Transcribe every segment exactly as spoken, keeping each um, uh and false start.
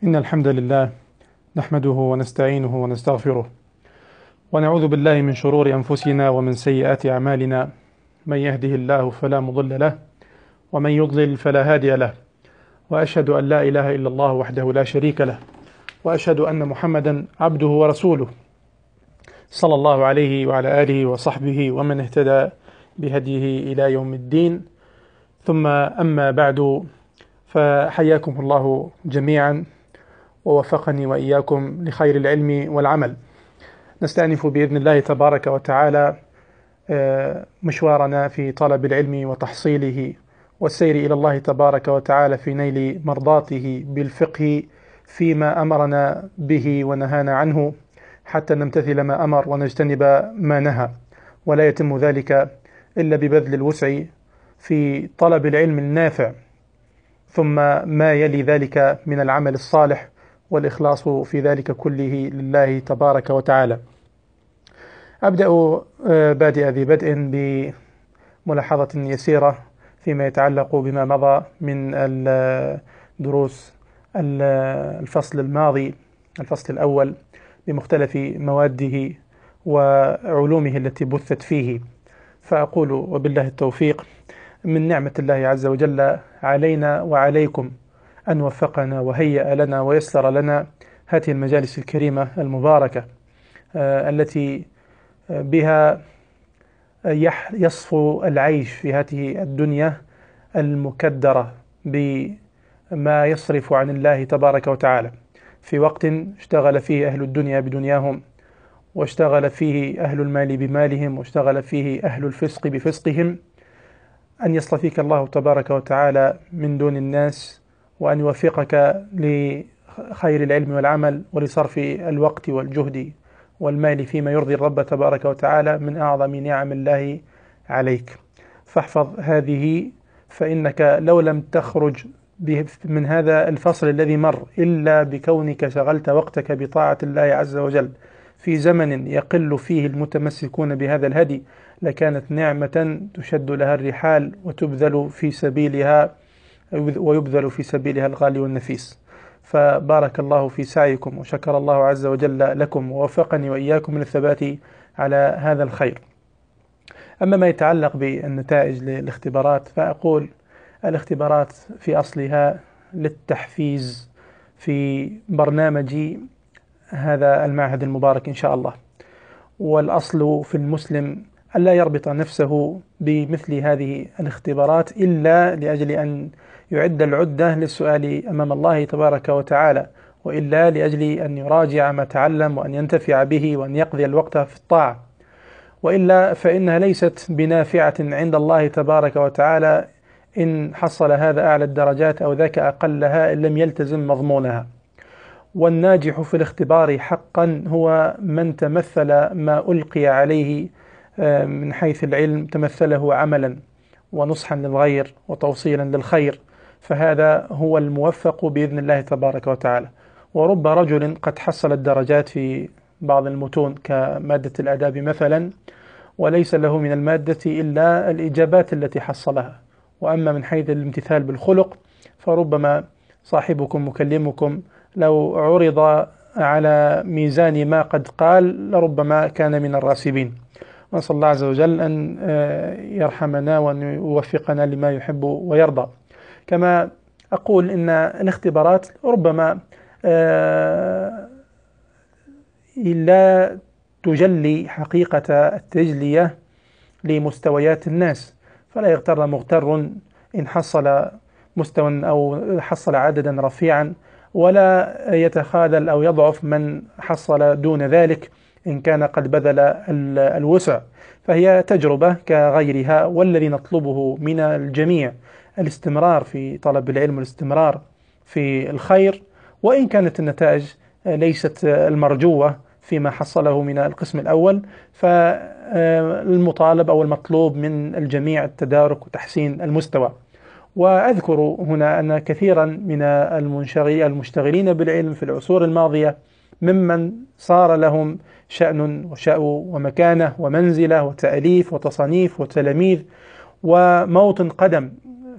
إن الحمد لله نحمده ونستعينه ونستغفره ونعوذ بالله من شرور أنفسنا ومن سيئات أعمالنا. من يهده الله فلا مضل له ومن يضلل فلا هادي له، وأشهد أن لا إله إلا الله وحده لا شريك له، وأشهد أن محمدا عبده ورسوله صلى الله عليه وعلى آله وصحبه ومن اهتدى بهديه إلى يوم الدين. ثم أما بعد، فحياكم الله جميعا ووفقني وإياكم لخير العلم والعمل. نستأنف بإذن الله تبارك وتعالى مشوارنا في طلب العلم وتحصيله والسير إلى الله تبارك وتعالى في نيل مرضاته بالفقه فيما أمرنا به ونهانا عنه، حتى نمتثل ما أمر ونجتنب ما نهى. ولا يتم ذلك إلا ببذل الوسع في طلب العلم النافع، ثم ما يلي ذلك من العمل الصالح والإخلاص في ذلك كله لله تبارك وتعالى. أبدأ بادئ ذي بدء بملاحظة يسيرة فيما يتعلق بما مضى من الدروس الفصل الماضي، الفصل الأول، بمختلف مواده وعلومه التي بثت فيه. فأقول وبالله التوفيق، من نعمة الله عز وجل علينا وعليكم أن وفقنا وهيأ لنا ويسر لنا هذه المجالس الكريمة المباركة آه التي بها يصفو العيش في هذه الدنيا المكدرة بما يصرف عن الله تبارك وتعالى، في وقت اشتغل فيه أهل الدنيا بدنياهم، واشتغل فيه أهل المال بمالهم، واشتغل فيه أهل الفسق بفسقهم. أن يصطفيك الله تبارك وتعالى من دون الناس، وأن يوفقك لخير العلم والعمل ولصرف الوقت والجهد والمال فيما يرضي الرب تبارك وتعالى، من أعظم نعم الله عليك. فاحفظ هذه، فإنك لو لم تخرج من هذا الفصل الذي مر إلا بكونك شغلت وقتك بطاعة الله عز وجل في زمن يقل فيه المتمسكون بهذا الهدي، لكانت نعمة تشد لها الرحال وتبذل في سبيلها ويبذل في سبيلها الغالي والنفيس. فبارك الله في سعيكم، وشكر الله عز وجل لكم، ووفقني وإياكم من الثبات على هذا الخير. أما ما يتعلق بالنتائج للاختبارات، فأقول الاختبارات في أصلها للتحفيز في برنامج هذا المعهد المبارك إن شاء الله. والأصل في المسلم ألا يربط نفسه بمثل هذه الاختبارات إلا لأجل أن يعد العدة للسؤال أمام الله تبارك وتعالى، وإلا لأجل أن يراجع ما تعلم وأن ينتفع به وأن يقضي الوقت في الطاعة، وإلا فإنها ليست بنافعة عند الله تبارك وتعالى إن حصل هذا أعلى الدرجات أو ذاك أقلها إن لم يلتزم مضمونها. والناجح في الاختبار حقا هو من تمثل ما ألقي عليه من حيث العلم، تمثله عملا ونصحا للغير وتوصيلا للخير، فهذا هو الموفق بإذن الله تبارك وتعالى. ورب رجل قد حصل الدرجات في بعض المتون كمادة الآداب مثلا، وليس له من المادة إلا الإجابات التي حصلها، وأما من حيث الامتثال بالخلق فربما صاحبكم مكلمكم لو عرض على ميزان ما قد قال لربما كان من الراسبين. ونسأل الله عز وجل أن يرحمنا وأن يوفقنا لما يحب ويرضى. كما أقول إن الاختبارات ربما لا تجلي حقيقة التجلية لمستويات الناس، فلا يغتر مغتر إن حصل مستوى أو حصل عددا رفيعا، ولا يتخاذل أو يضعف من حصل دون ذلك إن كان قد بذل الوسع. فهي تجربة كغيرها، والذي نطلبه من الجميع الاستمرار في طلب العلم والاستمرار في الخير، وإن كانت النتائج ليست المرجوة فيما حصله من القسم الأول، فالمطالب أو المطلوب من الجميع التدارك وتحسين المستوى. وأذكر هنا أن كثيرا من المشتغلين بالعلم في العصور الماضية ممن صار لهم شأن وشأو ومكانة ومنزلة وتأليف وتصنيف وتلاميذ وموطن قدم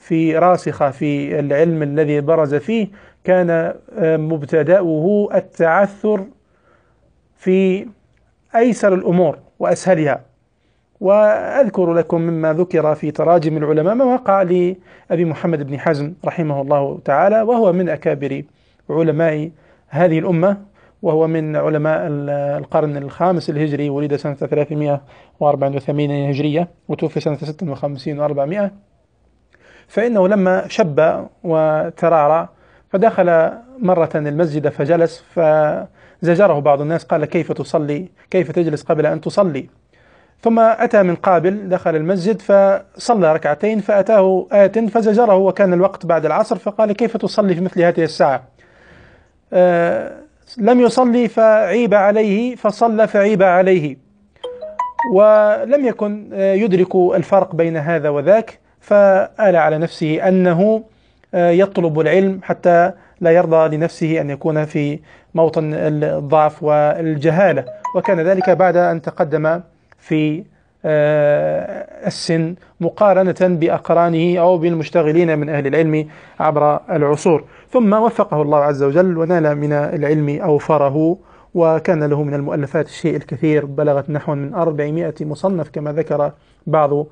في راسخة في العلم الذي برز فيه، كان مبتدأه التعثر في أيسر الأمور وأسهلها. وأذكر لكم مما ذكر في تراجم العلماء ما وقع لأبي محمد بن حزم رحمه الله تعالى، وهو من أكابر علماء هذه الأمة، وهو من علماء القرن الخامس الهجري، ولد سنة ثلاثمائة وأربعة وثمانين هجرية وتوفي سنة ستة وخمسين وأربعمائة. فإنه لما شب وترعرع فدخل مرة المسجد فجلس، فزجره بعض الناس قال: كيف تصلي؟ كيف تجلس قبل أن تصلي؟ ثم أتى من قابل دخل المسجد فصلى ركعتين، فأتاه آت فزجره وكان الوقت بعد العصر، فقال: كيف تصلي في مثل هذه الساعة؟ آه لم يصلي فعيب عليه، فصلى فعيب عليه، ولم يكن يدرك الفرق بين هذا وذاك، فآل على نفسه أنه يطلب العلم حتى لا يرضى لنفسه أن يكون في موطن الضعف والجهالة. وكان ذلك بعد أن تقدم في السن مقارنة بأقرانه أو بالمشتغلين من أهل العلم عبر العصور. ثم وفقه الله عز وجل ونال من العلم أوفره، وكان له من المؤلفات الشيء الكثير، بلغت نحو من أربعمائة مصنف كما ذكر بعض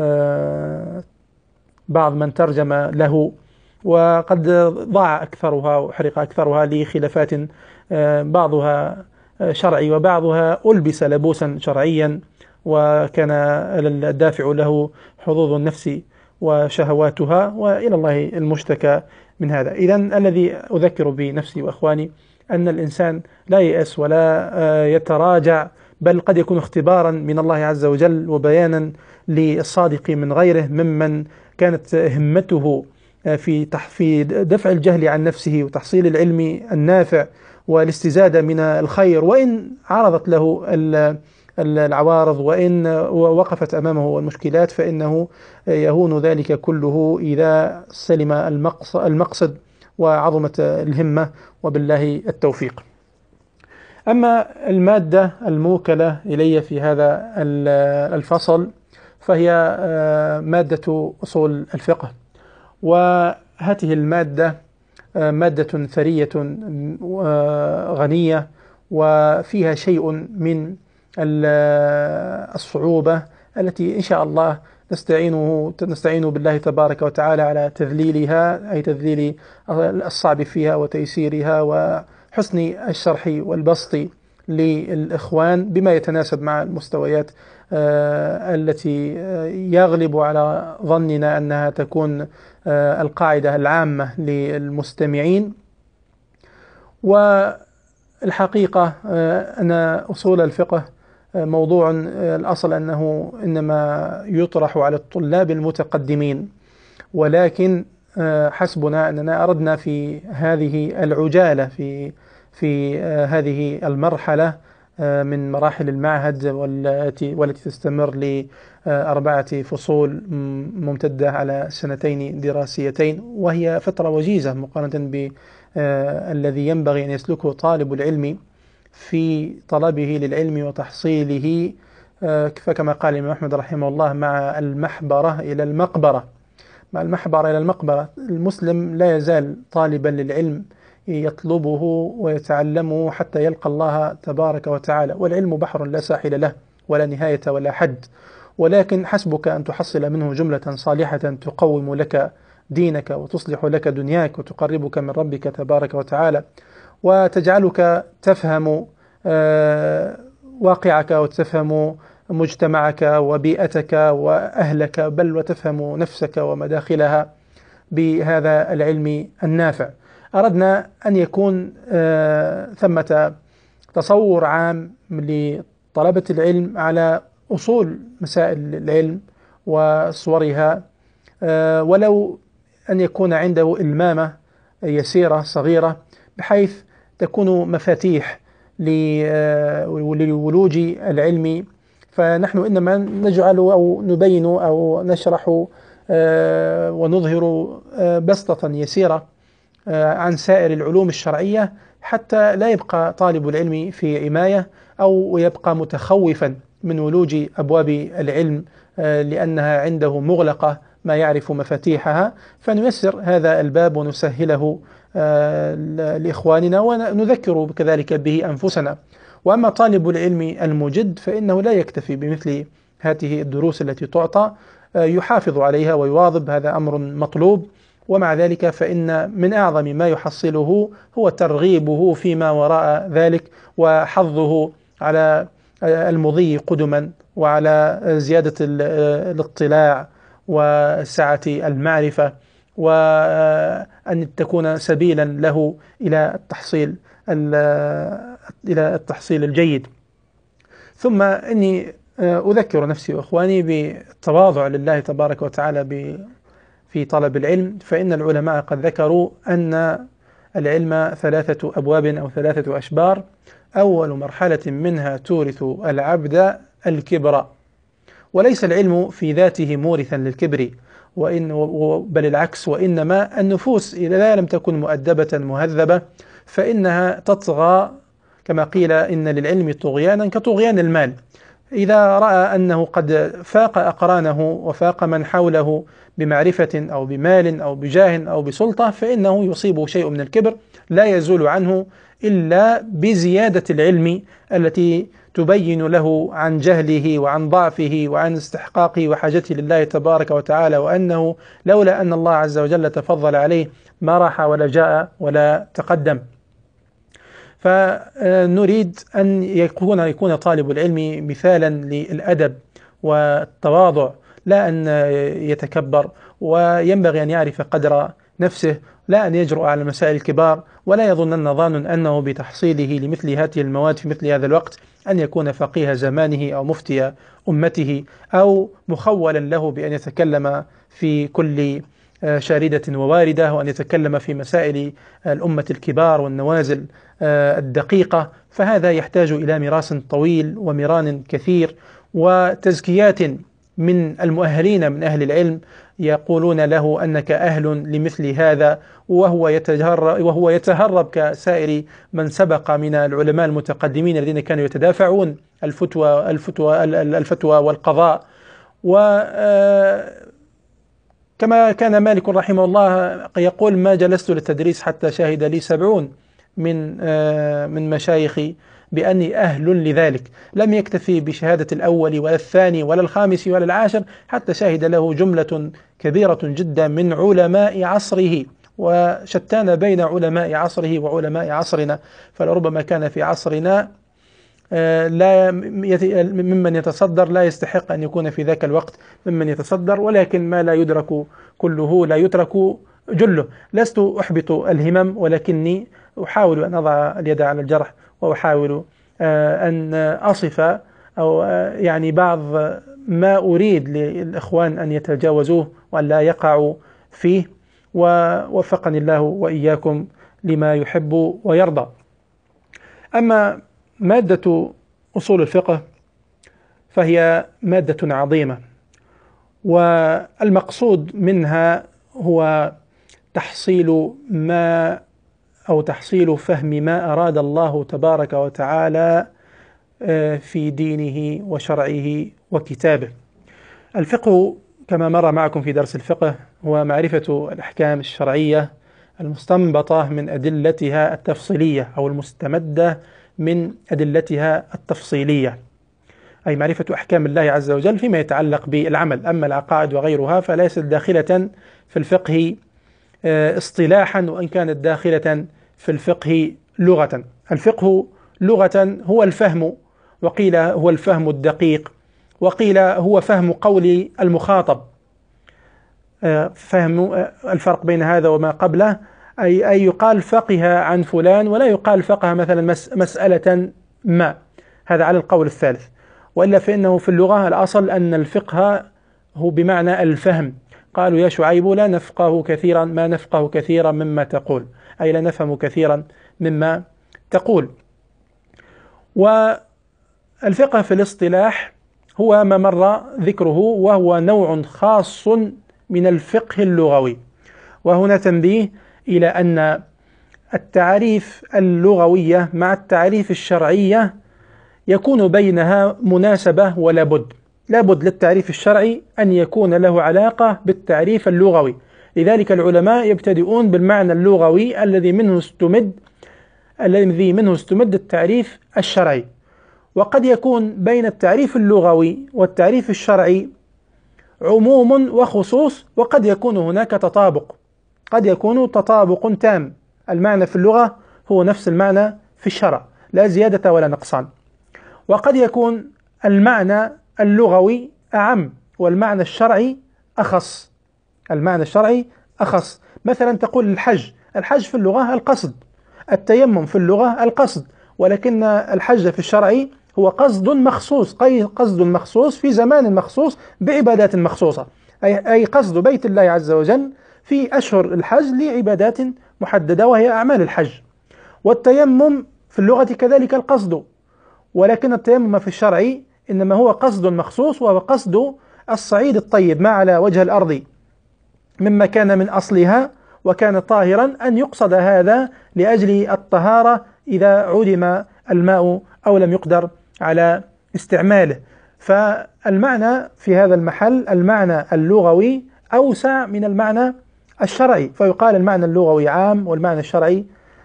بعض من ترجم له، وقد ضاع أكثرها وحرق أكثرها لخلافات بعضها شرعي وبعضها ألبس لبوسا شرعيا، وكان الدافع له حظوظ النفس وشهواتها، وإلى الله المشتكى من هذا. إذن الذي أذكر بنفسي وأخواني أن الإنسان لا ييأس ولا يتراجع، بل قد يكون اختبارا من الله عز وجل وبيانا للصادق من غيره ممن كانت همته في في دفع الجهل عن نفسه وتحصيل العلم النافع والاستزادة من الخير، وإن عرضت له العوارض وإن وقفت أمامه المشكلات، فإنه يهون ذلك كله إذا سلم المقصد وعظمت الهمة، وبالله التوفيق. أما المادة الموكلة إلي في هذا الفصل فهي مادة أصول الفقه، وهذه المادة مادة ثرية غنية، وفيها شيء من الصعوبة التي إن شاء الله نستعينه نستعين بالله تبارك وتعالى على تذليلها، أي تذليل الصعب فيها وتيسيرها وحسن الشرح والبسط للإخوان بما يتناسب مع المستويات التي يغلب على ظننا أنها تكون القاعدة العامة للمستمعين. والحقيقة أن أصول الفقه موضوع الأصل أنه إنما يطرح على الطلاب المتقدمين، ولكن حسبنا أننا أردنا في هذه العجالة في في هذه المرحلة من مراحل المعهد والتي والتي تستمر لأربعة فصول ممتدة على سنتين دراسيتين، وهي فترة وجيزة مقارنة بالذي ينبغي أن يسلكه طالب العلم في طلبه للعلم وتحصيله، فكما قال الإمام أحمد رحمه الله: مع المحبرة إلى المقبرة. مع المحبرة إلى المقبرة، المسلم لا يزال طالبا للعلم يطلبه ويتعلمه حتى يلقى الله تبارك وتعالى، والعلم بحر لا ساحل له ولا نهاية ولا حد، ولكن حسبك أن تحصل منه جملة صالحة تقوم لك دينك وتصلح لك دنياك وتقربك من ربك تبارك وتعالى، وتجعلك تفهم واقعك وتفهم مجتمعك وبيئتك وأهلك، بل وتفهم نفسك ومداخلها بهذا العلم النافع. أردنا أن يكون ثمة تصور عام لطلبة العلم على أصول مسائل العلم وصورها، ولو أن يكون عنده إلمامة يسيرة صغيرة بحيث تكون مفاتيح لولوج العلم. فنحن إنما نجعل أو نبين أو نشرح ونظهر بسطة يسيرة عن سائر العلوم الشرعية، حتى لا يبقى طالب العلم في عماية أو يبقى متخوفا من ولوج أبواب العلم لأنها عنده مغلقة ما يعرف مفاتيحها، فنيسر هذا الباب ونسهله لإخواننا ونذكر كذلك به أنفسنا. وأما طالب العلم المجد فإنه لا يكتفي بمثل هذه الدروس التي تعطى، يحافظ عليها ويواظب، هذا أمر مطلوب. ومع ذلك فإن من أعظم ما يحصله هو ترغيبه فيما وراء ذلك، وحظه على المضي قدما، وعلى زيادة الاطلاع وسعة المعرفة، وأن تكون سبيلا له إلى التحصيل إلى التحصيل الجيد. ثم إني أذكر نفسي وإخواني بالتواضع لله تبارك وتعالى في طلب العلم، فإن العلماء قد ذكروا أن العلم ثلاثة أبواب أو ثلاثة أشبار، أول مرحلة منها تورث العبد الكبر، وليس العلم في ذاته مورثا للكبر، وإن بل العكس، وإنما النفوس إذا لم تكن مؤدبة مهذبة فإنها تطغى، كما قيل إن للعلم طغيانا كطغيان المال. إذا رأى أنه قد فاق أقرانه وفاق من حوله بمعرفة أو بمال أو بجاه أو بسلطة فإنه يصيبه شيء من الكبر لا يزول عنه إلا بزيادة العلم التي تبين له عن جهله وعن ضعفه وعن استحقاقه وحاجته لله تبارك وتعالى، وأنه لولا أن الله عز وجل تفضل عليه ما راح ولا جاء ولا تقدم. فنريد أن يكون يكون طالب العلم مثالا للأدب والتواضع، لا أن يتكبر، وينبغي أن يعرف قدر نفسه، لا أن يجرؤ على المسائل الكبار، ولا يظنن ظان أنه بتحصيله لمثل هذه المواد في مثل هذا الوقت أن يكون فقيه زمانه أو مفتي أمته، أو مخولا له بأن يتكلم في كل شاردة وواردة، وأن يتكلم في مسائل الأمة الكبار والنوازل الدقيقة. فهذا يحتاج إلى ميراث طويل ومران كثير وتزكيات من المؤهلين من أهل العلم يقولون له أنك أهل لمثل هذا، وهو يتهرب, وهو يتهرب كسائر من سبق من العلماء المتقدمين الذين كانوا يتدافعون الفتوى, الفتوى, الفتوى والقضاء. وكما كان مالك رحمه الله يقول: ما جلست للتدريس حتى شهد لي سبعون من من مشايخي بأني أهل لذلك. لم يكتفي بشهادة الأول ولا الثاني ولا الخامس ولا العاشر، حتى شهد له جملة كبيرة جدا من علماء عصره، وشتان بين علماء عصره وعلماء عصرنا. فلربما كان في عصرنا لا ممن يتصدر لا يستحق أن يكون في ذاك الوقت ممن يتصدر، ولكن ما لا يدرك كله لا يترك جله. لست أحبط الهمم، ولكني أحاول أن أضع اليد على الجرح، وأحاول أن أصف أو يعني بعض ما أريد للإخوان أن يتجاوزوه وأن لا يقعوا فيه، ووفقني الله وإياكم لما يحب ويرضى. أما مادة أصول الفقه فهي مادة عظيمة، والمقصود منها هو تحصيل ما أو تحصيل فهم ما أراد الله تبارك وتعالى في دينه وشرعه وكتابه. الفقه كما مر معكم في درس الفقه هو معرفة الأحكام الشرعية المستنبطة من أدلتها التفصيلية أو المستمدة من أدلتها التفصيلية، أي معرفة أحكام الله عز وجل فيما يتعلق بالعمل. أما العقائد وغيرها فليست داخلة في الفقه اصطلاحا، وإن كانت داخلة في الفقه لغة. الفقه لغة هو الفهم، وقيل هو الفهم الدقيق، وقيل هو فهم قول المخاطب. فهم الفرق بين هذا وما قبله، أي, أي يقال فقه عن فلان، ولا يقال فقه مثلا مسألة ما، هذا على القول الثالث. وإلا فإنه في اللغة الأصل أن الفقه هو بمعنى الفهم. قالوا يا شعيب لا نفقه كثيرا ما نفقه كثيرا مما تقول، أي لا نفهم كثيرا مما تقول. والفقه في الاصطلاح هو ما مر ذكره، وهو نوع خاص من الفقه اللغوي. وهنا تنبيه إلى أن التعريف اللغوية مع التعريف الشرعية يكون بينها مناسبة ولا بد. لابد للتعريف الشرعي أن يكون له علاقة بالتعريف اللغوي. لذلك العلماء يبتدئون بالمعنى اللغوي الذي منه استمد الذي منه استمد التعريف الشرعي. وقد يكون بين التعريف اللغوي والتعريف الشرعي عموم وخصوص، وقد يكون هناك تطابق، قد يكون تطابق تام، المعنى في اللغة هو نفس المعنى في الشرع لا زيادة ولا نقصان. وقد يكون المعنى اللغوي أعم والمعنى الشرعي أخص، المعنى الشرعي أخص. مثلا تقول الحج، الحج في اللغة القصد، التيمم في اللغة القصد، ولكن الحج في الشرع هو قصد مخصوص، قصد مخصوص في زمان مخصوص بعبادات مخصوصة، أي قصد بيت الله عز وجل في أشهر الحج لعبادات محددة وهي أعمال الحج. والتيمم في اللغة كذلك القصد، ولكن التيمم في الشرع إنما هو قصد مخصوص، وهو قصد الصعيد الطيب ما على وجه الأرض مما كان من أصلها وكان طاهرا، أن يقصد هذا لأجل الطهارة إذا عدم الماء أو لم يقدر على استعماله. فالمعنى في هذا المحل المعنى اللغوي أوسع من المعنى الشرعي، فيقال المعنى اللغوي عام والمعنى الشرعي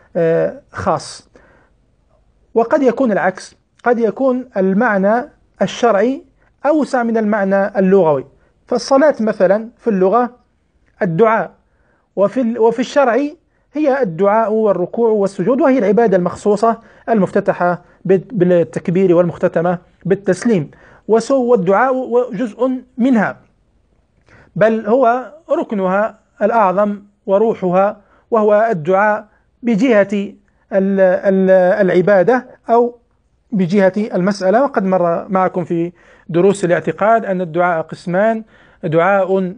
خاص. وقد يكون العكس، قد يكون المعنى الشرعي أوسع من المعنى اللغوي. فالصلاة مثلا في اللغة الدعاء، وفي وفي الشرع هي الدعاء والركوع والسجود، وهي العبادة المخصوصة المفتتحة بالتكبير والمختتمة بالتسليم. والدعاء جزء منها، بل هو ركنها الأعظم وروحها، وهو الدعاء بجهة العبادة أو بجهة المسألة. وقد مر معكم في دروس الاعتقاد أن الدعاء قسمان: دعاء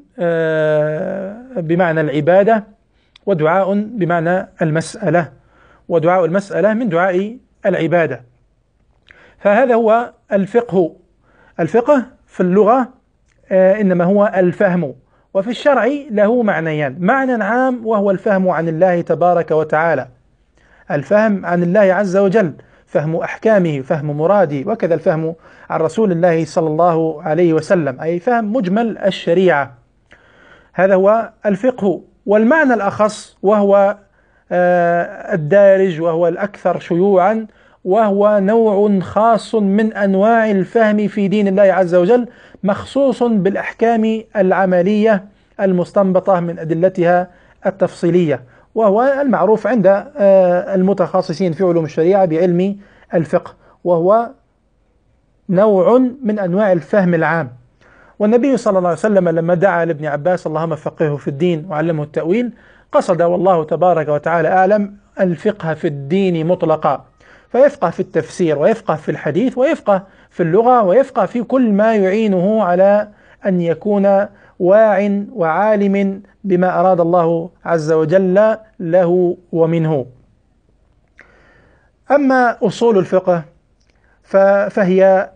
بمعنى العبادة، ودعاء بمعنى المسألة، ودعاء المسألة من دعاء العبادة. فهذا هو الفقه. الفقه في اللغة إنما هو الفهم، وفي الشرع له معنيان: معنى عام وهو الفهم عن الله تبارك وتعالى، الفهم عن الله عز وجل، فهم أحكامه، فهم مراده، وكذا الفهم عن رسول الله صلى الله عليه وسلم، أي فهم مجمل الشريعة. هذا هو الفقه. والمعنى الأخص وهو الدارج وهو الأكثر شيوعا، وهو نوع خاص من أنواع الفهم في دين الله عز وجل، مخصوص بالأحكام العملية المستنبطة من أدلتها التفصيلية، وهو المعروف عند المتخصصين في علوم الشريعة بعلم الفقه، وهو نوع من أنواع الفهم العام. والنبي صلى الله عليه وسلم لما دعا لابن عباس اللهم فقهه في الدين وعلمه التأويل، قصد والله تبارك وتعالى أعلم الفقه في الدين مطلقا، فيفقه في التفسير ويفقه في الحديث ويفقه في اللغة ويفقه في كل ما يعينه على أن يكون واع وعالم بما أراد الله عز وجل له ومنه. أما أصول الفقه فهي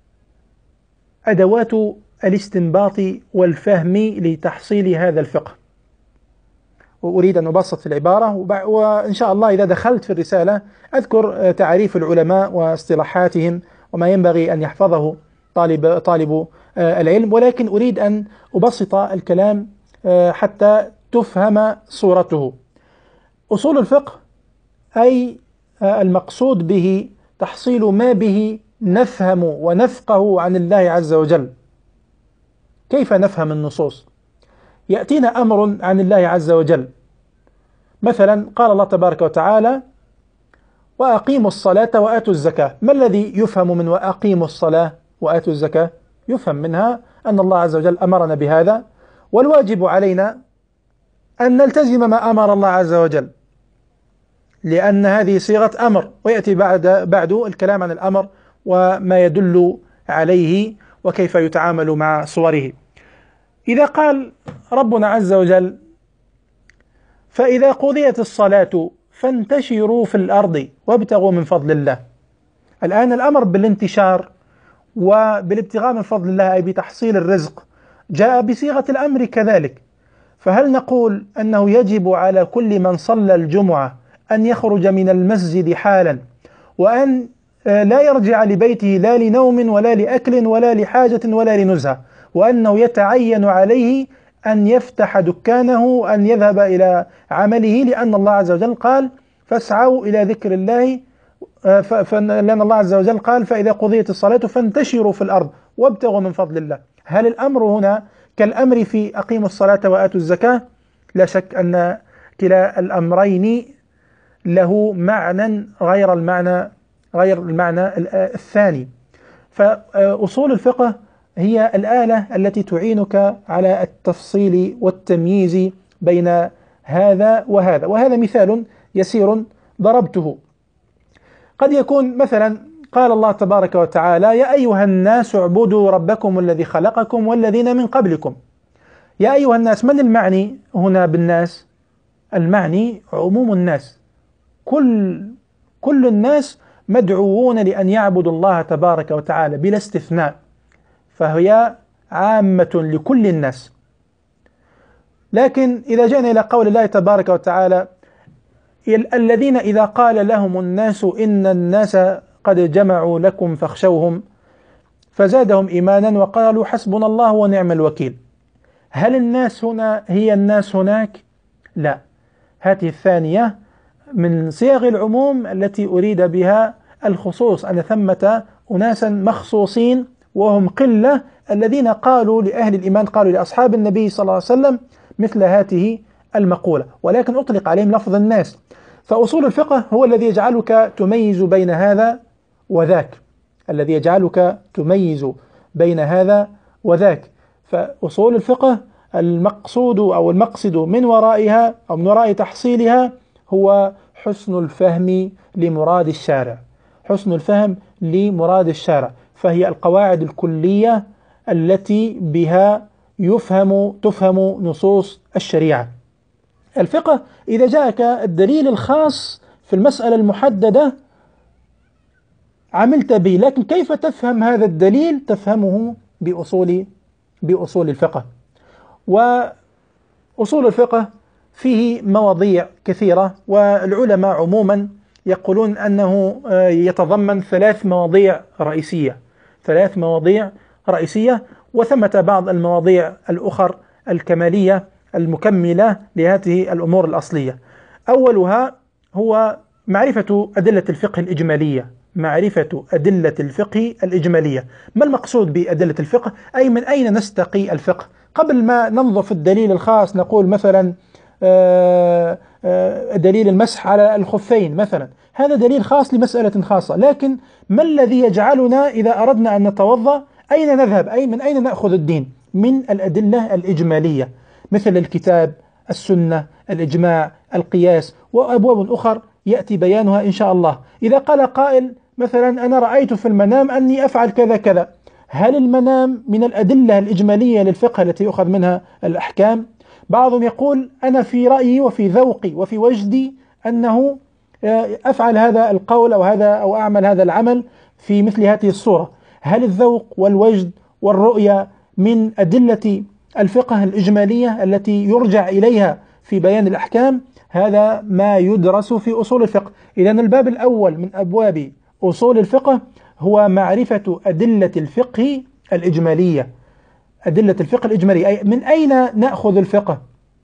أدوات الاستنباط والفهم لتحصيل هذا الفقه. وأريد أن أبسط في العبارة، وإن شاء الله إذا دخلت في الرسالة أذكر تعريف العلماء واصطلاحاتهم وما ينبغي أن يحفظه طالب طالب العلم، ولكن أريد أن أبسط الكلام حتى تفهم صورته. أصول الفقه أي المقصود به تحصيل ما به نفهم ونفقه عن الله عز وجل. كيف نفهم النصوص؟ يأتينا أمر عن الله عز وجل، مثلا قال الله تبارك وتعالى: وأقيموا الصلاة وآتوا الزكاة. ما الذي يفهم من وأقيموا الصلاة وآتوا الزكاة؟ يفهم منها أن الله عز وجل أمرنا بهذا، والواجب علينا أن نلتزم ما أمر الله عز وجل، لأن هذه صيغة أمر، ويأتي بعد بعد الكلام عن الأمر وما يدل عليه وكيف يتعامل مع صوره. إذا قال ربنا عز وجل: فإذا قضيت الصلاة فانتشروا في الأرض وابتغوا من فضل الله، الآن الأمر بالانتشار وبالابتغاء من فضل الله أي بتحصيل الرزق جاء بصيغة الأمر كذلك. فهل نقول أنه يجب على كل من صلى الجمعة أن يخرج من المسجد حالا وأن لا يرجع لبيته لا لنوم ولا لأكل ولا لحاجة ولا لنزهة، وأنه يتعين عليه أن يفتح دكانه، أن يذهب إلى عمله، لأن الله عز وجل قال فاسعوا إلى ذكر الله، لأن الله عز وجل قال فإذا قضيت الصلاة فانتشروا في الأرض وابتغوا من فضل الله. هل الأمر هنا كالأمر في أقيموا الصلاة وآتوا الزكاة؟ لا شك أن كلا الأمرين له معنى غير المعنى غير المعنى الثاني. فأصول الفقه هي الآلة التي تعينك على التفصيل والتمييز بين هذا وهذا. وهذا مثال يسير ضربته. قد يكون مثلا قال الله تبارك وتعالى يا أيها الناس اعبدوا ربكم الذي خلقكم والذين من قبلكم. يا أيها الناس، من المعني هنا بالناس؟ المعني عموم الناس، كل كل الناس مدعوون لأن يعبدوا الله تبارك وتعالى بلا استثناء، فهي عامة لكل الناس. لكن إذا جاءنا إلى قول الله تبارك وتعالى الذين إذا قال لهم الناس إن الناس قد جمعوا لكم فاخشوهم فزادهم إيمانا وقالوا حسبنا الله ونعم الوكيل. هل الناس هنا هي الناس هناك؟ لا، هذه الثانية من صيغ العموم التي أريد بها الخصوص، أن ثمة أناسا مخصوصين وهم قلة الذين قالوا لأهل الإيمان، قالوا لأصحاب النبي صلى الله عليه وسلم مثل هذه المقولة، ولكن أطلق عليهم لفظ الناس. فأصول الفقه هو الذي يجعلك تميز بين هذا وذاك، الذي يجعلك تميز بين هذا وذاك. فأصول الفقه المقصود أو المقصد من ورائها أو من وراء تحصيلها هو حسن الفهم لمراد الشارع، حسن الفهم لمراد الشارع، فهي القواعد الكلية التي بها يفهم تفهم نصوص الشريعة. الفقه إذا جاءك الدليل الخاص في المسألة المحددة عملت به، لكن كيف تفهم هذا الدليل؟ تفهمه بأصول بأصول الفقه. وأصول الفقه فيه مواضيع كثيرة، والعلماء عموما يقولون أنه يتضمن ثلاث مواضيع رئيسية ثلاث مواضيع رئيسية وثمة بعض المواضيع الأخر الكمالية المكملة لهذه الأمور الأصلية. أولها هو معرفة أدلة الفقه الإجمالية معرفة أدلة الفقه الإجمالية. ما المقصود بأدلة الفقه؟ أي من أين نستقي الفقه؟ قبل ما ننظف الدليل الخاص نقول مثلا دليل المسح على الخفين مثلا، هذا دليل خاص لمسألة خاصة، لكن ما الذي يجعلنا إذا أردنا أن نتوضأ أين نذهب؟ أي من أين نأخذ الدين؟ من الأدلة الإجمالية مثل الكتاب، السنة، الإجماع، القياس، وأبواب أخر يأتي بيانها إن شاء الله. إذا قال قائل مثلا أنا رأيت في المنام أني أفعل كذا كذا، هل المنام من الأدلة الإجمالية للفقه التي يؤخذ منها الأحكام؟ بعضهم يقول أنا في رأيي وفي ذوقي وفي وجدي أنه أفعل هذا القول أو هذا أو أعمل هذا العمل في مثل هذه الصورة. هل الذوق والوجد والرؤية من أدلة الفقه الإجمالية التي يرجع إليها في بيان الأحكام؟ هذا ما يدرس في أصول الفقه. إذن الباب الأول من أبواب أصول الفقه هو معرفة أدلة الفقه الإجمالية. أدلة الفقه الإجمالية أي من أين نأخذ الفقه؟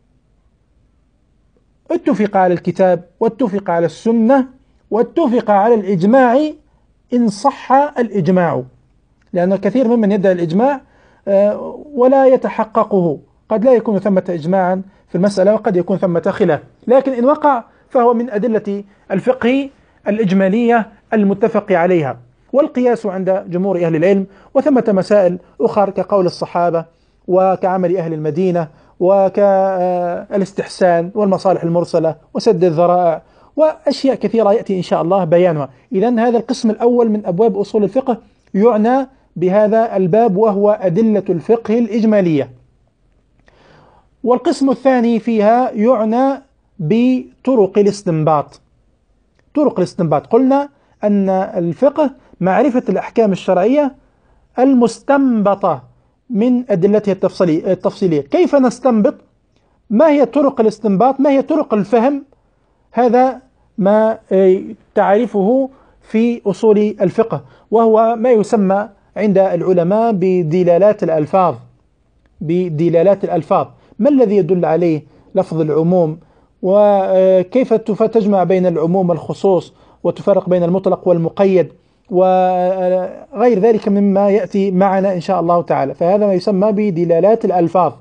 اتفق على الكتاب واتفق على السنة واتفق على الإجماع إن صح الإجماع، لأن كثير ممن يدعي الإجماع ولا يتحققه، قد لا يكون ثمة إجماعا في المسألة وقد يكون ثمة خلاف، لكن إن وقع فهو من أدلة الفقه الإجمالية المتفق عليها. والقياس عند جمهور أهل العلم، وثمة مسائل أخرى كقول الصحابة وكعمل أهل المدينة وكالاستحسان والمصالح المرسلة وسد الذرائع وأشياء كثيرة يأتي إن شاء الله بيانها. إذن هذا القسم الأول من أبواب أصول الفقه يعنى بهذا الباب وهو أدلة الفقه الإجمالية. والقسم الثاني فيها يعنى بطرق الاستنباط. طرق الاستنباط قلنا أن الفقه معرفة الأحكام الشرعية المستنبطة من أدلتها التفصيلية. كيف نستنبط؟ ما هي طرق الاستنباط؟ ما هي طرق الفهم؟ هذا ما تعرفه في أصول الفقه، وهو ما يسمى عند العلماء بدلالات الألفاظ. بدلالات الألفاظ، ما الذي يدل عليه لفظ العموم، وكيف تجمع بين العموم والخصوص، وتفرق بين المطلق والمقيد، وغير ذلك مما يأتي معنا إن شاء الله تعالى. فهذا ما يسمى بدلالات الألفاظ.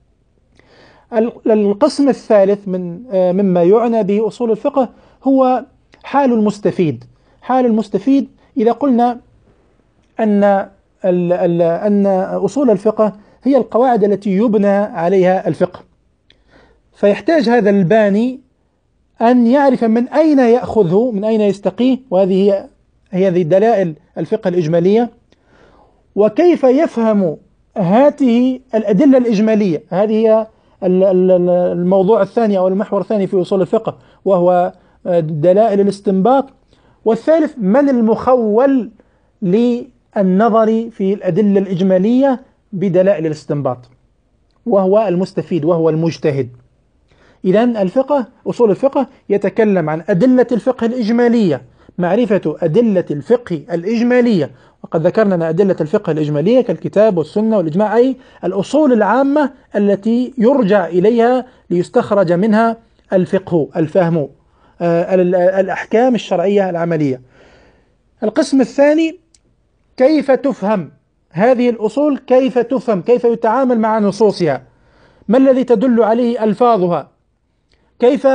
القسم الثالث من مما يعنى به أصول الفقه هو حال المستفيد. حال المستفيد، إذا قلنا أن أن أصول الفقه هي القواعد التي يبنى عليها الفقه، فيحتاج هذا الباني أن يعرف من أين يأخذه، من أين يستقيه، وهذه هي هي هذه دلائل الفقه الإجمالية، وكيف يفهم هذه الأدلة الإجمالية. هذه هي الموضوع الثاني أو المحور الثاني في أصول الفقه، وهو دلائل الاستنباط. والثالث، من المخول للنظر في الأدلة الإجمالية بدلائل الاستنباط، وهو المستفيد وهو المجتهد. إذن الفقه، أصول الفقه يتكلم عن أدلة الفقه الإجمالية، معرفة أدلة الفقه الإجمالية. وقد ذكرنا أن أدلة الفقه الإجمالية كالكتاب والسنة والإجماع، أي الأصول العامة التي يرجع إليها ليستخرج منها الفقه، الفهم، الأحكام الشرعية العملية. القسم الثاني، كيف تفهم هذه الأصول، كيف تفهم، كيف يتعامل مع نصوصها، ما الذي تدل عليه ألفاظها، كيف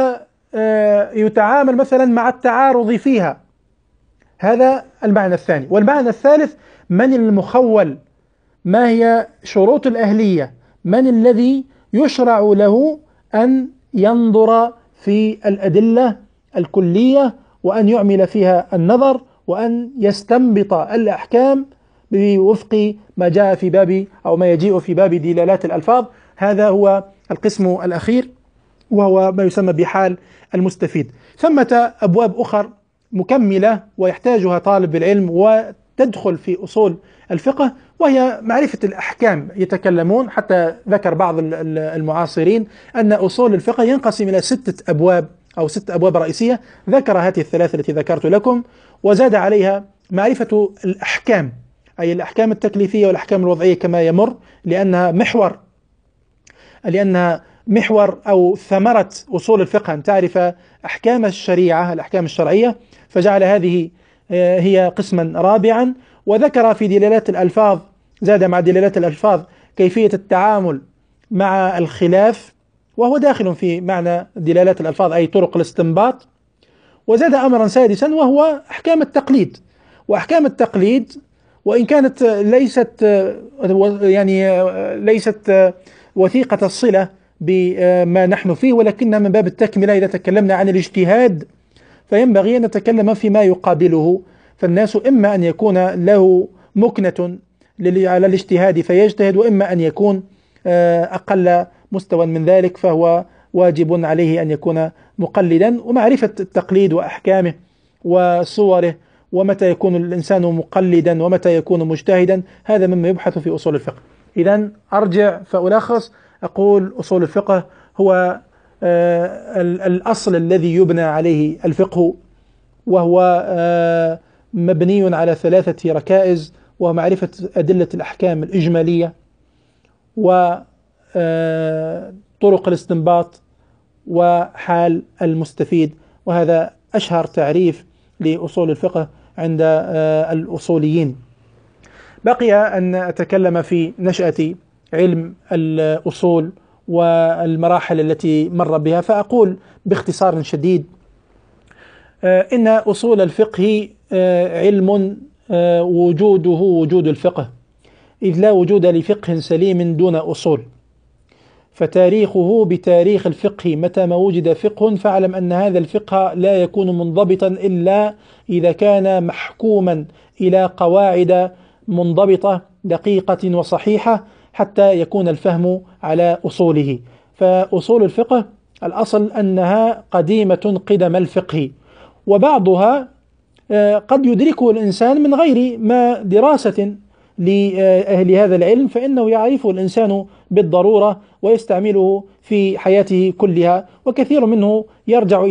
يتعامل مثلا مع التعارض فيها. هذا المعنى الثاني. والمعنى الثالث، من المخول، ما هي شروط الأهلية، من الذي يشرع له أن ينظر في الأدلة الكلية وأن يعمل فيها النظر وأن يستنبط الأحكام بوفق ما جاء في باب أو ما يجيء في باب دلالات الألفاظ. هذا هو القسم الأخير، وهو ما يسمى بحال المستفيد. ثمة أبواب أخر مكملة ويحتاجها طالب العلم وتدخل في أصول الفقه، وهي معرفة الأحكام. يتكلمون، حتى ذكر بعض المعاصرين أن أصول الفقه ينقسم إلى ستة أبواب أو ست أبواب رئيسية. ذكر هذه الثلاثة التي ذكرت لكم، وزاد عليها معرفة الأحكام، أي الأحكام التكليفية والأحكام الوضعية كما يمر، لأنها محور لأنها محور أو ثمرة أصول الفقه، أن تعرف أحكام الشريعة، الأحكام الشرعية، فجعل هذه هي قسما رابعا. وذكر في دلالات الألفاظ، زاد مع دلالات الألفاظ كيفية التعامل مع الخلاف، وهو داخل في معنى دلالات الألفاظ، أي طرق الاستنباط. وزاد أمرا سادسا، وهو أحكام التقليد. وأحكام التقليد وإن كانت ليست يعني ليست وثيقة الصلة بما نحن فيه، ولكنها من باب التكملة. إذا تكلمنا عن الاجتهاد فينبغي أن نتكلم فيما يقابله، فالناس إما أن يكون له مكنة على الاجتهاد فيجتهد، وإما أن يكون أقل مستوى من ذلك فهو واجب عليه أن يكون مقلدا. ومعرفة التقليد وأحكامه وصوره، ومتى يكون الإنسان مقلدا ومتى يكون مجتهدا، هذا مما يبحث في أصول الفقه. إذن أرجع فألخص، أقول أصول الفقه هو الأصل الذي يبنى عليه الفقه، وهو مبني على ثلاثة ركائز، وهو معرفة أدلة الأحكام الإجمالية، وطرق الاستنباط، وحال المستفيد. وهذا أشهر تعريف لأصول الفقه عند الأصوليين. بقي أن أتكلم في نشأة علم الأصول والمراحل التي مر بها، فأقول باختصار شديد إن أصول الفقه علم وجوده وجود الفقه، إذ لا وجود لفقه سليم دون أصول، فتاريخه بتاريخ الفقه. متى ما وجد فقه فاعلم أن هذا الفقه لا يكون منضبطا إلا إذا كان محكوما إلى قواعد منضبطة دقيقة وصحيحة حتى يكون الفهم على أصوله. فأصول الفقه الأصل أنها قديمة قدم الفقه، وبعضها قد يدركه الإنسان من غير ما دراسة لأهل هذا العلم، فإنه يعرفه الإنسان بالضرورة ويستعمله في حياته كلها، وكثير منه يرجع إلى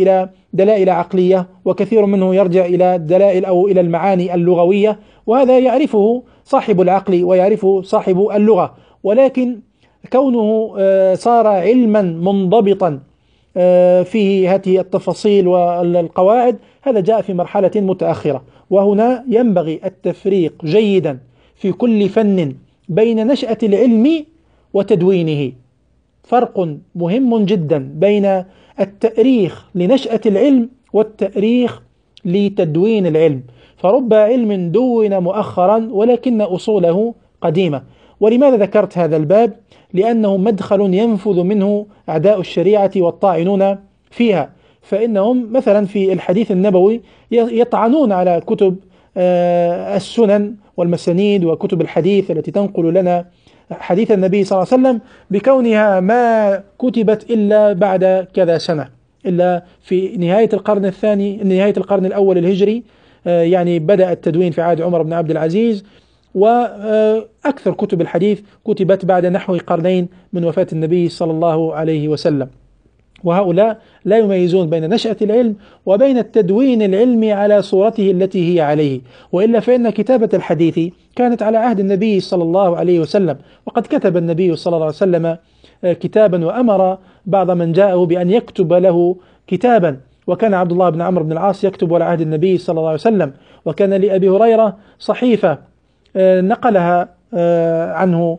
دلائل عقلية، وكثير منه يرجع إلى دلائل أو إلى المعاني اللغوية، وهذا يعرفه صاحب العقل ويعرفه صاحب اللغة. ولكن كونه آه، صار علما منضبطا آه، فيه هذه التفاصيل والقواعد، هذا جاء في مرحلة متأخرة. وهنا ينبغي التفريق جيدا في كل فن بين نشأة العلم وتدوينه. فرق مهم جدا بين التأريخ لنشأة العلم والتأريخ لتدوين العلم. فرب علم دون مؤخرا ولكن أصوله قديمة. ولماذا ذكرت هذا الباب؟ لأنه مدخل ينفذ منه أعداء الشريعة والطاعنون فيها. فإنهم مثلا في الحديث النبوي يطعنون على كتب آه، السنن والمسانيد وكتب الحديث التي تنقل لنا حديث النبي صلى الله عليه وسلم بكونها ما كتبت إلا بعد كذا سنة، إلا في نهاية القرن الثاني، نهاية القرن الأول الهجري. آه، يعني بدأ التدوين في عهد عمر بن عبد العزيز، وأكثر كتب الحديث كتبت بعد نحو قرنين من وفاة النبي صلى الله عليه وسلم. وهؤلاء لا يميزون بين نشأة العلم وبين التدوين العلمي على صورته التي هي عليه. وإلا فإن كتابة الحديث كانت على عهد النبي صلى الله عليه وسلم، وقد كتب النبي صلى الله عليه وسلم كتابا وأمر بعض من جاءه بأن يكتب له كتابا. وكان عبد الله بن عمرو بن العاص يكتب على عهد النبي صلى الله عليه وسلم. وكان لأبي هريرة صحيفة نقلها عنه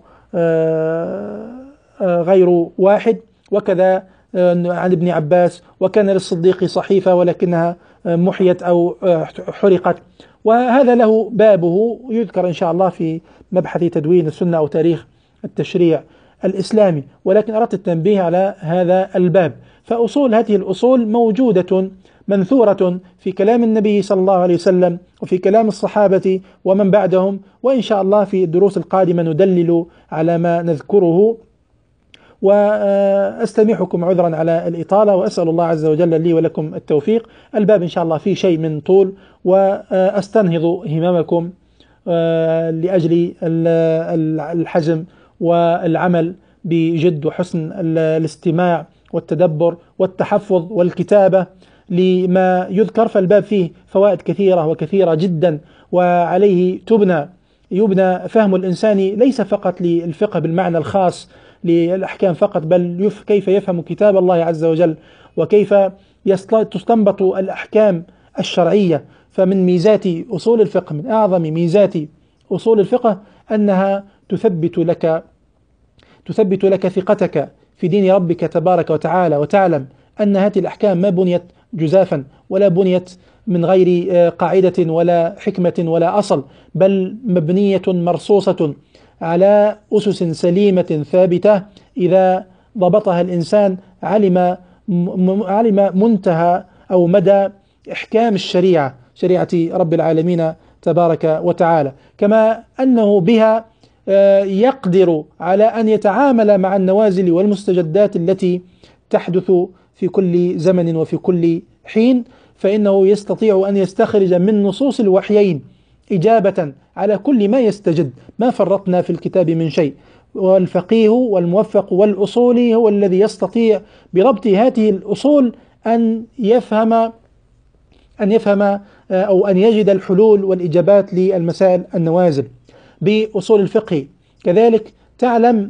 غير واحد، وكذا عن ابن عباس. وكان للصديق صحيفة ولكنها محيت أو حرقت. وهذا له بابه يذكر إن شاء الله في مبحث تدوين السنة أو تاريخ التشريع الإسلامي، ولكن أردت التنبيه على هذا الباب. فأصول هذه الأصول موجودة منثورة في كلام النبي صلى الله عليه وسلم وفي كلام الصحابة ومن بعدهم. وإن شاء الله في الدروس القادمة ندلل على ما نذكره. وأستميحكم عذرا على الإطالة، وأسأل الله عز وجل لي ولكم التوفيق. الباب إن شاء الله فيه شيء من طول، وأستنهض هممكم لأجل الحزم والعمل بجد وحسن الاستماع والتدبر والتحفظ والكتابة لما يذكر. فالباب فيه فوائد كثيرة وكثيرة جدا، وعليه تبنى يبنى فهم الإنسان ليس فقط للفقه بالمعنى الخاص للأحكام فقط، بل كيف يفهم كتاب الله عز وجل، وكيف تستنبط الأحكام الشرعية. فمن ميزات أصول الفقه، من أعظم ميزات أصول الفقه، أنها تثبت لك تثبت لك ثقتك في دين ربك تبارك وتعالى، وتعلم أن هذه الأحكام ما بنيت جزافا ولا بنيت من غير قاعدة ولا حكمة ولا أصل، بل مبنية مرصوصة على أسس سليمة ثابتة. إذا ضبطها الإنسان علم علم منتهى أو مدى إحكام الشريعة، شريعة رب العالمين تبارك وتعالى. كما أنه بها يقدر على أن يتعامل مع النوازل والمستجدات التي تحدث في كل زمن وفي كل حين. فإنه يستطيع أن يستخرج من نصوص الوحيين إجابة على كل ما يستجد. ما فرطنا في الكتاب من شيء. والفقيه والموفق والأصولي هو الذي يستطيع بربط هذه الأصول أن يفهم أن يفهم أو أن يجد الحلول والإجابات للمسائل النوازل. بأصول الفقه كذلك تعلم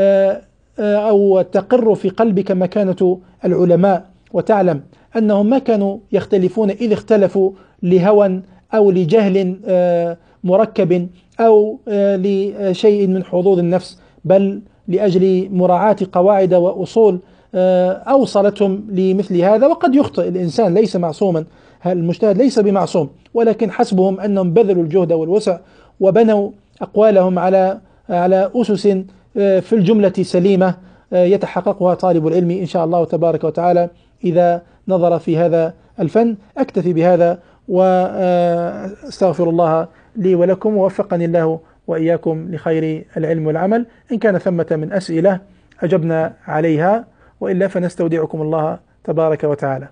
أو تقر في قلبك مكانة العلماء، وتعلم أنهم ما كانوا يختلفون إذ اختلفوا لهوى أو لجهل مركب أو لشيء من حظوظ النفس، بل لأجل مراعاة قواعد وأصول أوصلتهم لمثل هذا. وقد يخطئ الإنسان، ليس معصوما، المجتهد ليس بمعصوم، ولكن حسبهم أنهم بذلوا الجهد والوسع وبنوا أقوالهم على على أسس في الجملة سليمة يتحققها طالب العلم إن شاء الله تبارك وتعالى إذا نظر في هذا الفن. أكتفي بهذا وأستغفر الله لي ولكم، ووفقني الله وإياكم لخير العلم والعمل. إن كان ثمة من أسئلة أجبنا عليها، وإلا فنستودعكم الله تبارك وتعالى.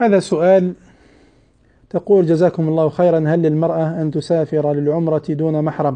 هذا سؤال. تقول: جزاكم الله خيرا، هل للمرأة أن تسافر للعمرة دون محرم؟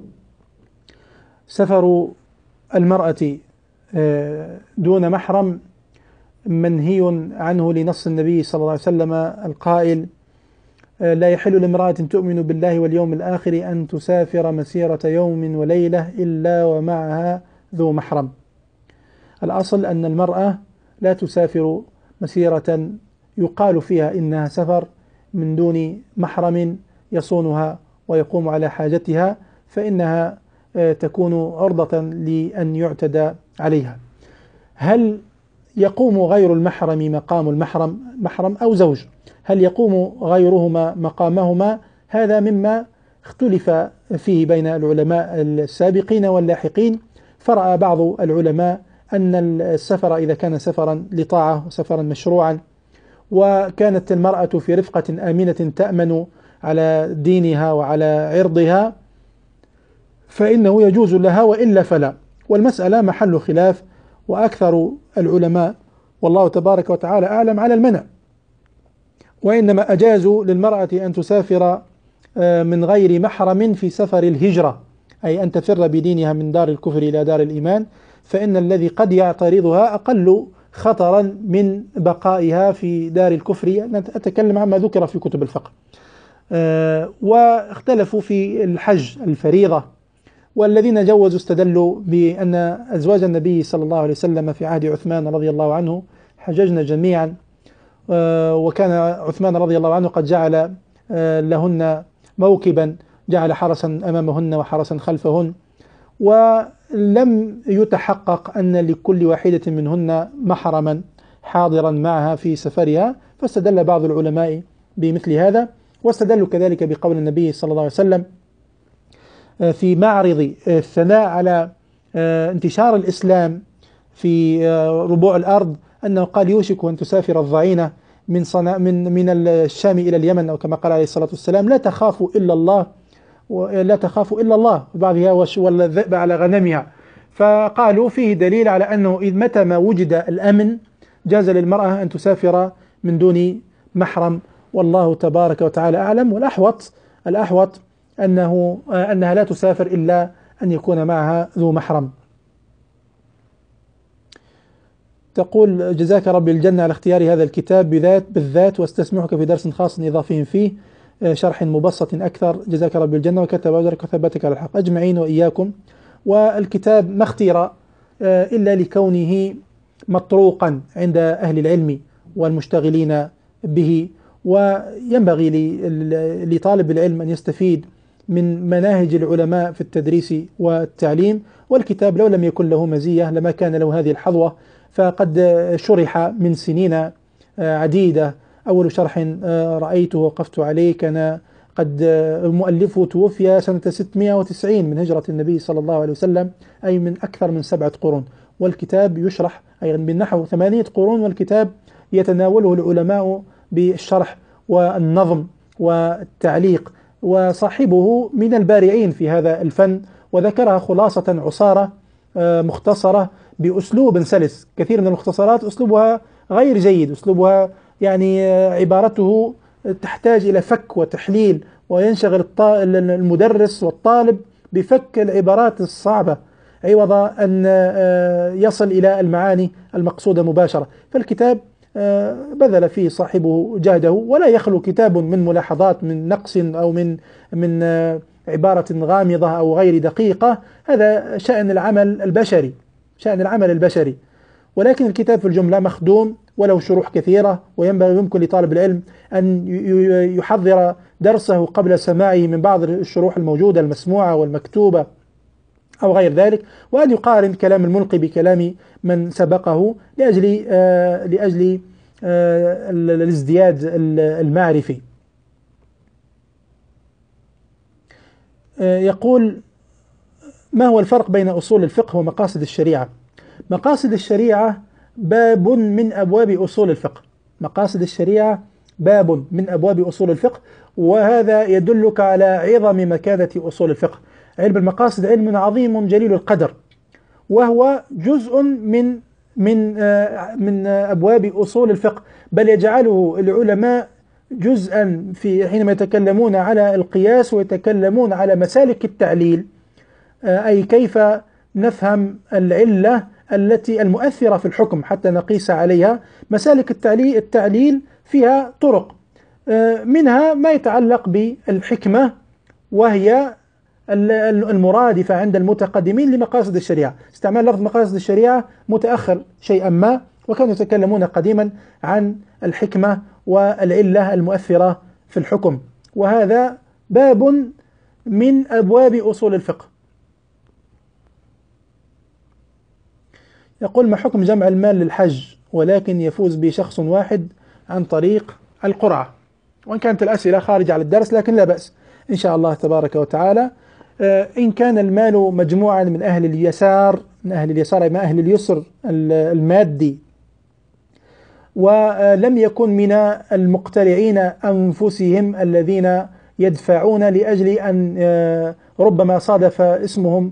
سفر المرأة دون محرم منهي عنه لنص النبي صلى الله عليه وسلم القائل: لا يحل لامرأة تؤمن بالله واليوم الآخر أن تسافر مسيرة يوم وليلة إلا ومعها ذو محرم. الأصل أن المرأة لا تسافر مسيرة يقال فيها إنها سفر من دون محرم يصونها ويقوم على حاجتها، فإنها تكون عرضة لأن يعتدى عليها. هل يقوم غير المحرم مقام المحرم، محرم أو زوج، هل يقوم غيرهما مقامهما؟ هذا مما اختلف فيه بين العلماء السابقين واللاحقين. فرأى بعض العلماء أن السفر إذا كان سفرا لطاعة وسفرا مشروعا، وكانت المرأة في رفقة آمنة تأمن على دينها وعلى عرضها، فإنه يجوز لها، وإلا فلا. والمسألة محل خلاف، وأكثر العلماء والله تبارك وتعالى أعلم على المنع، وإنما أجازوا للمرأة أن تسافر من غير محرم في سفر الهجرة، أي أن تفر بدينها من دار الكفر إلى دار الإيمان، فإن الذي قد يعترضها أقل خطرا من بقائها في دار الكفر. أتكلم عما ذكر في كتب الفقه. واختلفوا في الحج الفريضة، والذين جوزوا استدلوا بأن أزواج النبي صلى الله عليه وسلم في عهد عثمان رضي الله عنه حججنا جميعا، وكان عثمان رضي الله عنه قد جعل لهن موكبا، جعل حرسا أمامهن وحرسا خلفهن، ولم يتحقق أن لكل واحدة منهن محرما حاضرا معها في سفرها، فاستدل بعض العلماء بمثل هذا. واستدلوا كذلك بقول النبي صلى الله عليه وسلم في معرض الثناء على انتشار الإسلام في ربوع الأرض، أنه قال: يوشك أن تسافر الضعينة من صنا من من الشام إلى اليمن، أو كما قال عليه الصلاة والسلام: لا تخافوا إلا الله، ولا تخافوا إلا الله بعضها والذئب على غنمها. فقالوا فيه دليل على أنه إذ متى ما وجد الأمن جاز للمرأة أن تسافر من دون محرم، والله تبارك وتعالى أعلم. والأحوط الأحوط أنه أنها لا تسافر إلا أن يكون معها ذو محرم. تقول: جزاك ربي الجنة على اختيار هذا الكتاب بذات بالذات، واستسمحك في درس خاص إضافي فيه شرح مبسط أكثر، جزاك ربي الجنة وكتب أجرك وثبتك على الحق أجمعين وإياكم. والكتاب ما اختير إلا لكونه مطروقا عند أهل العلم والمشتغلين به، وينبغي لطالب العلم أن يستفيد من مناهج العلماء في التدريس والتعليم. والكتاب لو لم يكن له مزية لما كان له هذه الحظوة، فقد شرح من سنين عديدة. أول شرح رأيته وقفت عليه كان قد مؤلفه توفي سنة ستمائة وتسعين من هجرة النبي صلى الله عليه وسلم، أي من أكثر من سبعة قرون، والكتاب يشرح أيضا من نحو ثمانية قرون، والكتاب يتناوله العلماء بالشرح والنظم والتعليق، وصاحبه من البارعين في هذا الفن، وذكرها خلاصة عصارة مختصرة بأسلوب سلس. كثير من المختصرات أسلوبها غير جيد، أسلوبها يعني عبارته تحتاج إلى فك وتحليل، وينشغل المدرس والطالب بفك العبارات الصعبة عوض أن يصل إلى المعاني المقصودة مباشرة. فالكتاب بذل فيه صاحبه جهده، ولا يخلو كتاب من ملاحظات، من نقص أو من من عبارة غامضة أو غير دقيقة. هذا شأن العمل البشري، شأن العمل البشري. ولكن الكتاب في الجملة مخدوم وله شروح كثيرة، وينبغي يمكن لطالب العلم أن يحضر درسه قبل سماعه من بعض الشروح الموجودة المسموعة والمكتوبة أو غير ذلك، وأن يقارن كلام الملقي بكلام من سبقه لأجل آه لأجل آه الازدياد المعرفي. آه يقول: ما هو الفرق بين أصول الفقه ومقاصد الشريعة؟ مقاصد الشريعة باب من أبواب أصول الفقه، مقاصد الشريعة باب من أبواب أصول الفقه، وهذا يدلك على عظم مكانة أصول الفقه. علم المقاصد علم عظيم جليل القدر، وهو جزء من من من أبواب أصول الفقه، بل يجعله العلماء جزءا في حينما يتكلمون على القياس ويتكلمون على مسالك التعليل، أي كيف نفهم العلة التي المؤثرة في الحكم حتى نقيس عليها. مسالك التعليل التعليل فيها طرق، منها ما يتعلق بالحكمة وهي المرادفة عند المتقدمين لمقاصد الشريعة. استعمال لفظ مقاصد الشريعة متأخر شيئا ما، وكانوا يتكلمون قديما عن الحكمة والعلة المؤثرة في الحكم، وهذا باب من أبواب أصول الفقه. يقول: ما حكم جمع المال للحج ولكن يفوز به شخص واحد عن طريق القرعة؟ وإن كانت الأسئلة خارجة على الدرس لكن لا بأس إن شاء الله تبارك وتعالى. إن كان المال مجموعا من أهل اليسار، من أهل اليسار من أهل اليسر المادي، ولم يكن من المقترعين أنفسهم الذين يدفعون لأجل أن ربما صادف اسمهم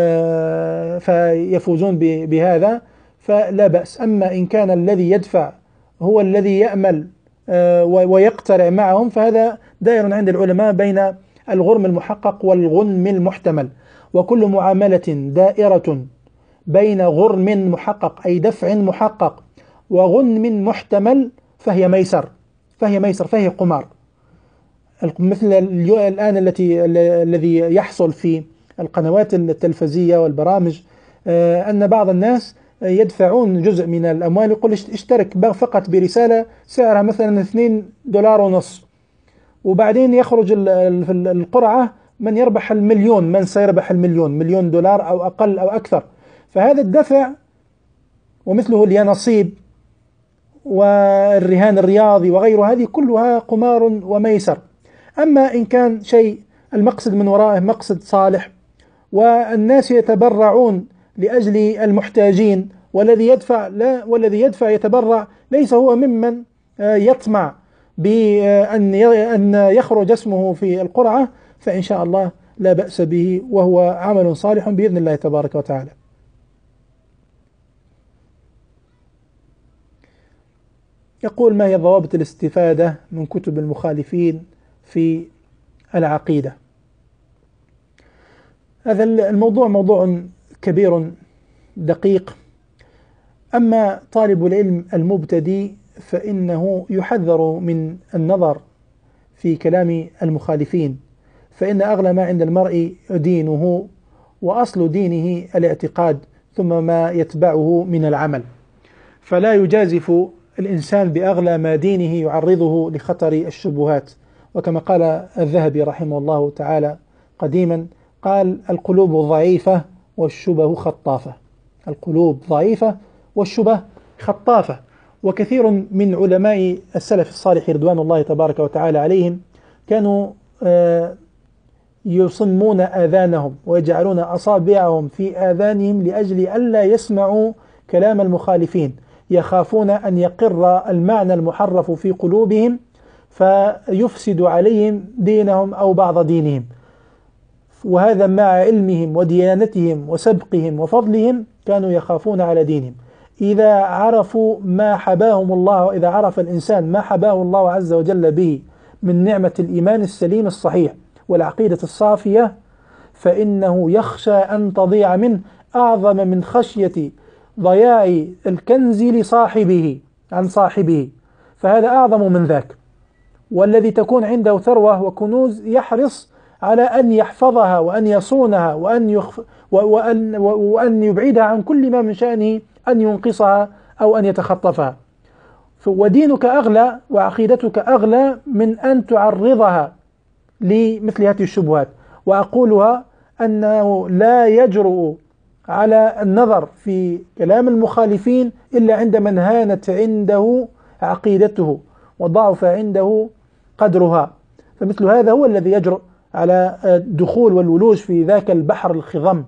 فيفوزون بهذا، فلا بأس. أما إن كان الذي يدفع هو الذي يأمل ويقترع معهم، فهذا دائر عند العلماء بين الغرم المحقق والغنم المحتمل، وكل معاملة دائرة بين غرم محقق أي دفع محقق وغنم محتمل فهي ميسر فهي ميسر فهي قمار. مثل الآن التي الذي يحصل في القنوات التلفزية والبرامج، أن بعض الناس يدفعون جزء من الأموال، يقول اشترك فقط برسالة سعرها مثلا اثنين دولار ونص، وبعدين يخرج القرعة من يربح المليون، من سيربح المليون، مليون دولار أو أقل أو أكثر. فهذا الدفع ومثله اليانصيب والرهان الرياضي وغير هذه كلها قمار وميسر. أما إن كان شيء المقصد من ورائه مقصد صالح والناس يتبرعون لأجل المحتاجين، والذي يدفع لا والذي يدفع يتبرع ليس هو ممن يطمع بأن أن يخرج اسمه في القرعة، فإن شاء الله لا بأس به، وهو عمل صالح بإذن الله تبارك وتعالى. يقول: ما هي ضوابط الاستفادة من كتب المخالفين في العقيدة؟ هذا الموضوع موضوع كبير دقيق. أما طالب العلم المبتدئ فإنه يحذر من النظر في كلام المخالفين، فإن أغلى ما عند المرء دينه، وأصل دينه الاعتقاد ثم ما يتبعه من العمل، فلا يجازف الإنسان بأغلى ما دينه يعرضه لخطر الشبهات. وكما قال الذهبي رحمه الله تعالى قديما، قال: القلوب ضعيفة والشبه خطافة. القلوب ضعيفة والشبه خطافة. وكثير من علماء السلف الصالح رضوان الله تبارك وتعالى عليهم كانوا يصمون آذانهم ويجعلون أصابعهم في آذانهم لأجل ألا يسمعوا كلام المخالفين، يخافون أن يقر المعنى المحرف في قلوبهم فيفسد عليهم دينهم أو بعض دينهم. وهذا مع علمهم وديانتهم وسبقهم وفضلهم كانوا يخافون على دينهم. إذا عرفوا ما حباهم الله، وإذا عرف الإنسان ما حباه الله عز وجل به من نعمة الإيمان السليم الصحيح والعقيدة الصافية، فإنه يخشى أن تضيع منه أعظم من خشية ضياع الكنز لصاحبه عن صاحبه، فهذا أعظم من ذاك. والذي تكون عنده ثروة وكنوز يحرص على أن يحفظها وأن يصونها وأن, يخف وأن, وأن يبعدها عن كل ما من شأنه أن ينقصها أو أن يتخطفها. ودينك أغلى وعقيدتك أغلى من أن تعرضها لمثل هذه الشبهات. وأقولها أنه لا يجرؤ على النظر في كلام المخالفين إلا عند من هانت عنده عقيدته وضعف عنده قدرها، فمثل هذا هو الذي يجرؤ على الدخول والولوج في ذاك البحر الخضم.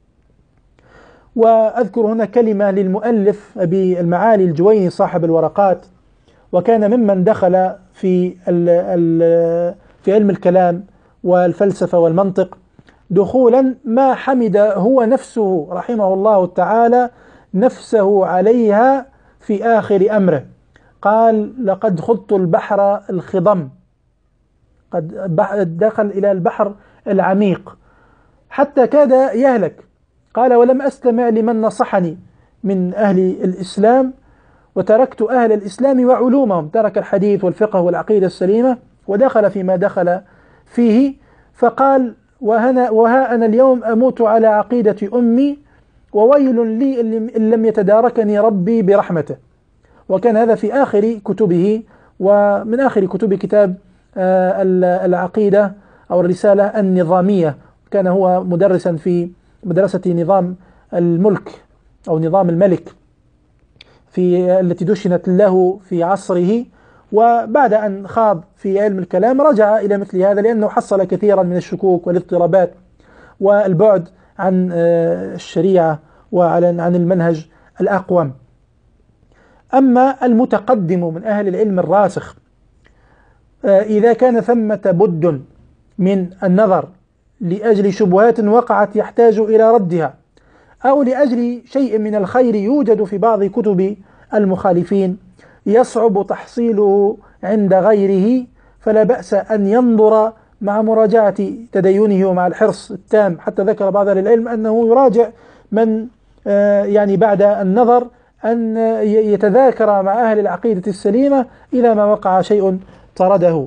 وأذكر هنا كلمة للمؤلف أبي المعالي الجويني صاحب الورقات، وكان ممن دخل في في علم الكلام والفلسفة والمنطق دخولا ما حمد هو نفسه رحمه الله تعالى نفسه عليها في آخر أمره. قال: لقد خضت البحر الخضم، قد دخل إلى البحر العميق حتى كاد يهلك. قال: ولم أستمع لمن نصحني من أهل الإسلام، وتركت أهل الإسلام وعلومهم، ترك الحديث والفقه والعقيدة السليمة ودخل فيما دخل فيه. فقال: وهنا وها أنا اليوم أموت على عقيدة أمي، وويل لي إن لم يتداركني ربي برحمته. وكان هذا في آخر كتبه، ومن آخر كتب كتاب العقيدة أو الرسالة النظامية. كان هو مدرسا في مدرسة نظام الملك أو نظام الملك في التي دشنت له في عصره، وبعد أن خاض في علم الكلام رجع إلى مثل هذا، لأنه حصل كثيرا من الشكوك والاضطرابات والبعد عن الشريعة وعن عن المنهج الأقوم. أما المتقدم من أهل العلم الراسخ، إذا كان ثمة بد من النظر لأجل شبهات وقعت يحتاج إلى ردها، أو لأجل شيء من الخير يوجد في بعض كتب المخالفين يصعب تحصيله عند غيره، فلا بأس أن ينظر مع مراجعة تدينه ومع الحرص التام. حتى ذكر بعض أهل العلم أنه يراجع من يعني بعد النظر أن يتذاكر مع أهل العقيدة السليمة إذا ما وقع شيء طرده.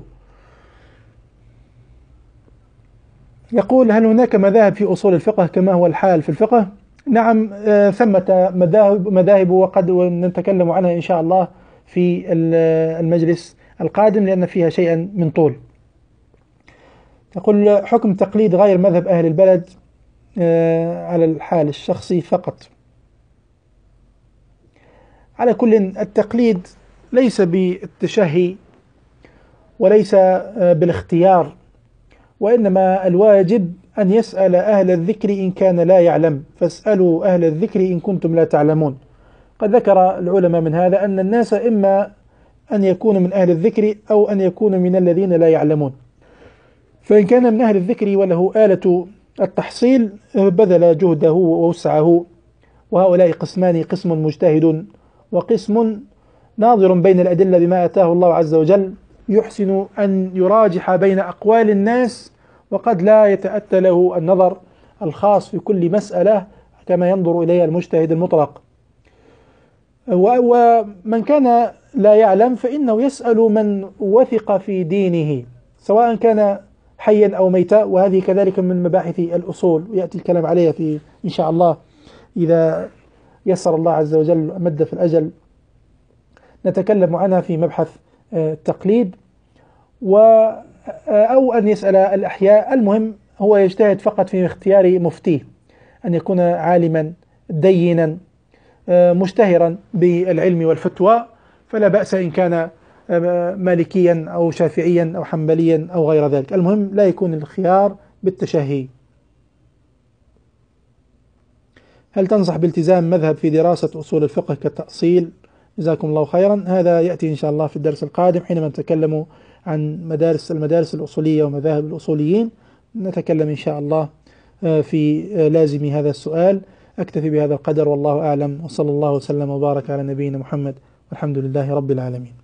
يقول: هل هناك مذاهب في أصول الفقه كما هو الحال في الفقه؟ نعم، ثمة مذاهب مذاهب وقد نتكلم عنها إن شاء الله في المجلس القادم، لأن فيها شيئا من طول. يقول: حكم تقليد غير مذهب أهل البلد على الحال الشخصي فقط. على كل، التقليد ليس بالتشهي وليس بالاختيار، وإنما الواجب أن يسأل أهل الذكر إن كان لا يعلم، فاسألوا أهل الذكر إن كنتم لا تعلمون. قد ذكر العلماء من هذا أن الناس إما أن يكونوا من أهل الذكر أو أن يكونوا من الذين لا يعلمون. فإن كان من أهل الذكر وله آلة التحصيل بذل جهده ووسعه. وهؤلاء قسمان: قسم مجتهد وقسم ناظر بين الأدلة بما أتاه الله عز وجل، يحسن أن يراجح بين أقوال الناس، وقد لا يتأتى له النظر الخاص في كل مسألة كما ينظر إليها المجتهد المطلق. ومن كان لا يعلم فإنه يسأل من وثق في دينه سواء كان حيا أو ميتا، وهذه كذلك من مباحث الأصول، ويأتي الكلام عليها في إن شاء الله إذا يسر الله عز وجل مد في الأجل، نتكلم عنها في مبحث التقليد. و أو أن يسأل الأحياء. المهم هو يجتهد فقط في اختيار مفتيه، أن يكون عالما دينا مشتهرا بالعلم والفتوى، فلا بأس إن كان مالكيا أو شافعيا أو حنبليا أو غير ذلك. المهم لا يكون الخيار بالتشهي. هل تنصح بالتزام مذهب في دراسة أصول الفقه كالتأصيل؟ جزاكم الله خيرا. هذا يأتي إن شاء الله في الدرس القادم حينما نتكلم عن مدارس المدارس الأصولية ومذاهب الأصوليين، نتكلم إن شاء الله في لازم هذا السؤال. أكتفي بهذا القدر والله أعلم، وصلى الله وسلم وبارك على نبينا محمد، والحمد لله رب العالمين.